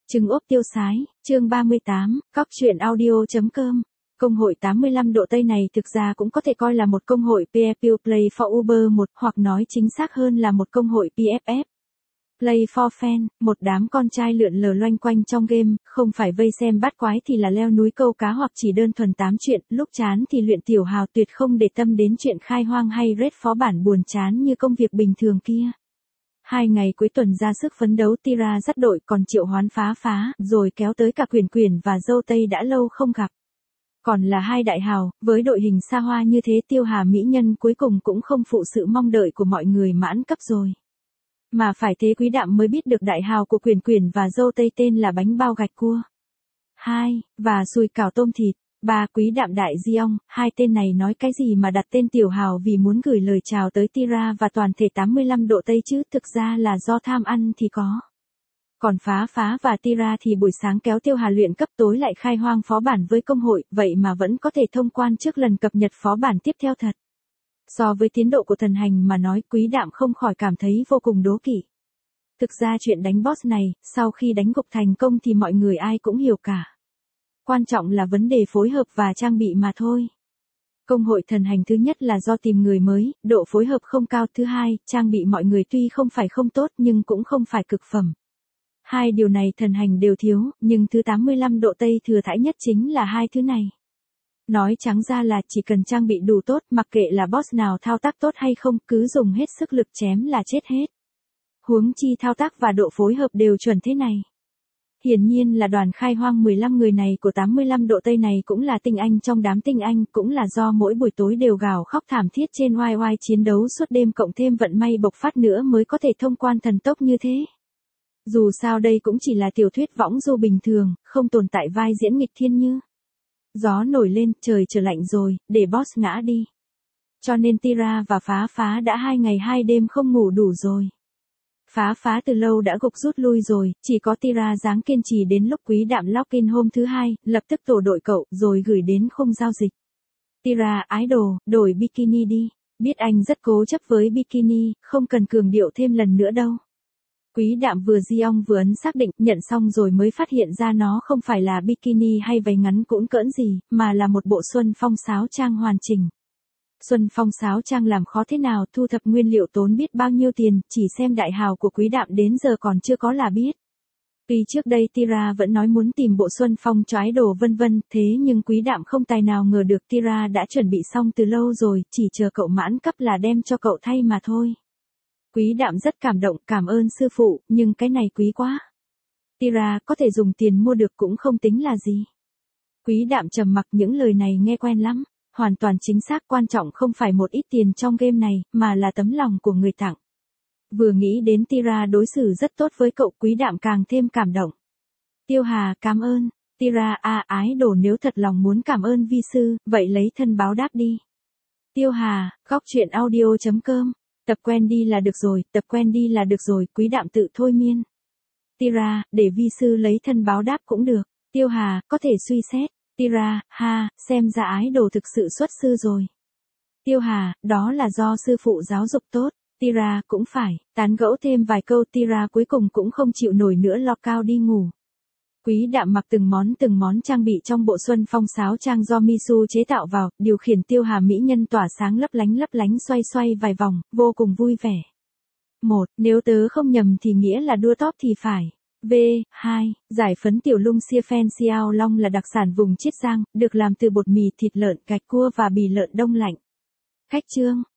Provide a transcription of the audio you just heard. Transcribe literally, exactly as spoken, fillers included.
Trứng ốp tiêu sái, chương ba mươi tám, cóc truyện audio.com. Công hội tám mươi lăm độ Tây này thực ra cũng có thể coi là một công hội pê e pê Play for Uber một, hoặc nói chính xác hơn là một công hội pê ép ép. Play for Fan, một đám con trai lượn lờ loanh quanh trong game, không phải vây xem bắt quái thì là leo núi câu cá hoặc chỉ đơn thuần tám chuyện, lúc chán thì luyện tiểu hào tuyệt không để tâm đến chuyện khai hoang hay raid phó bản buồn chán như công việc bình thường kia. Hai ngày cuối tuần ra sức phấn đấu Tira dắt đội còn triệu hoán phá phá, rồi kéo tới cả Quyển Quyển và Dâu Tây đã lâu không gặp. Còn là hai đại hào, với đội hình xa hoa như thế Tiêu Hà mỹ nhân cuối cùng cũng không phụ sự mong đợi của mọi người mãn cấp rồi. Mà phải thế Quý Đạm mới biết được đại hào của Quyển Quyển và Dâu Tây tên là bánh bao gạch cua. Hai, và sùi cảo tôm thịt. Ba, Quý Đạm đại di ong, hai tên này nói cái gì mà đặt tên tiểu hào vì muốn gửi lời chào tới Tira và toàn thể tám mươi lăm độ Tây chứ, thực ra là do tham ăn thì có. Còn phá phá và Tira thì buổi sáng kéo Tiêu Hà luyện cấp, tối lại khai hoang phó bản với công hội, vậy mà vẫn có thể thông quan trước lần cập nhật phó bản tiếp theo thật. So với tiến độ của thần hành mà nói, Quý Đạm không khỏi cảm thấy vô cùng đố kỵ. Thực ra chuyện đánh boss này, sau khi đánh gục thành công thì mọi người ai cũng hiểu cả. Quan trọng là vấn đề phối hợp và trang bị mà thôi. Công hội thần hành thứ nhất là do tìm người mới, độ phối hợp không cao. Thứ hai, trang bị mọi người tuy không phải không tốt nhưng cũng không phải cực phẩm. Hai điều này thần hành đều thiếu, nhưng thứ tám mươi lăm độ Tây thừa thãi nhất chính là hai thứ này. Nói trắng ra là chỉ cần trang bị đủ tốt, mặc kệ là boss nào thao tác tốt hay không, cứ dùng hết sức lực chém là chết hết. Huống chi thao tác và độ phối hợp đều chuẩn thế này. Hiển nhiên là đoàn khai hoang mười lăm người này của tám mươi lăm độ Tây này cũng là tinh anh trong đám tinh anh, cũng là do mỗi buổi tối đều gào khóc thảm thiết trên oai oai chiến đấu suốt đêm cộng thêm vận may bộc phát nữa mới có thể thông quan thần tốc như thế. Dù sao đây cũng chỉ là tiểu thuyết võng du bình thường, không tồn tại vai diễn nghịch thiên như. Gió nổi lên, trời trở lạnh rồi, để boss ngã đi. Cho nên Tira và phá phá đã hai ngày hai đêm không ngủ đủ rồi. Phá phá từ lâu đã gục rút lui rồi, chỉ có Tira dáng kiên trì đến lúc Quý Đạm login hôm thứ hai, lập tức tổ đội cậu, rồi gửi đến khung giao dịch. Tira, ái đồ, đổi bikini đi. Biết anh rất cố chấp với bikini, không cần cường điệu thêm lần nữa đâu. Quý Đạm vừa di ong vừa ấn xác định, nhận xong rồi mới phát hiện ra nó không phải là bikini hay váy ngắn cũn cỡn gì, mà là một bộ Xuân Phong sáo trang hoàn chỉnh. Xuân Phong sáo trang làm khó thế nào, thu thập nguyên liệu tốn biết bao nhiêu tiền, chỉ xem đại hào của Quý Đạm đến giờ còn chưa có là biết. Tuy trước đây Tira vẫn nói muốn tìm bộ Xuân Phong cho ái đồ vân vân, thế nhưng Quý Đạm không tài nào ngờ được Tira đã chuẩn bị xong từ lâu rồi, chỉ chờ cậu mãn cấp là đem cho cậu thay mà thôi. Quý Đạm rất cảm động, cảm ơn sư phụ, nhưng cái này quý quá. Tira có thể dùng tiền mua được cũng không tính là gì. Quý Đạm trầm mặc, những lời này nghe quen lắm. Hoàn toàn chính xác, quan trọng không phải một ít tiền trong game này, mà là tấm lòng của người tặng. Vừa nghĩ đến Tira đối xử rất tốt với cậu, Quý Đạm càng thêm cảm động. Tiêu Hà, cảm ơn. Tira, a ái đồ, nếu thật lòng muốn cảm ơn vi sư, vậy lấy thân báo đáp đi. Tiêu Hà, góc truyện audio.com. Tập quen đi là được rồi, tập quen đi là được rồi, Quý Đạm tự thôi miên. Tira, để vi sư lấy thân báo đáp cũng được. Tiêu Hà, có thể suy xét. Tira, ha, xem ra ái đồ thực sự xuất sư rồi. Tiêu Hà, đó là do sư phụ giáo dục tốt. Tira, cũng phải, tán gẫu thêm vài câu Tira cuối cùng cũng không chịu nổi nữa, lọt cao đi ngủ. Quý Đạm mặc từng món từng món trang bị trong bộ Xuân Phong sáo trang do Misu chế tạo vào, điều khiển Tiêu Hà mỹ nhân tỏa sáng lấp lánh lấp lánh xoay xoay vài vòng, vô cùng vui vẻ. Một, nếu tớ không nhầm thì nghĩa là đua top thì phải. V. hai. Giải phấn tiểu lung xia phen xiao long là đặc sản vùng Chiết Giang, được làm từ bột mì, thịt lợn, gạch cua và bì lợn đông lạnh. Khách chương.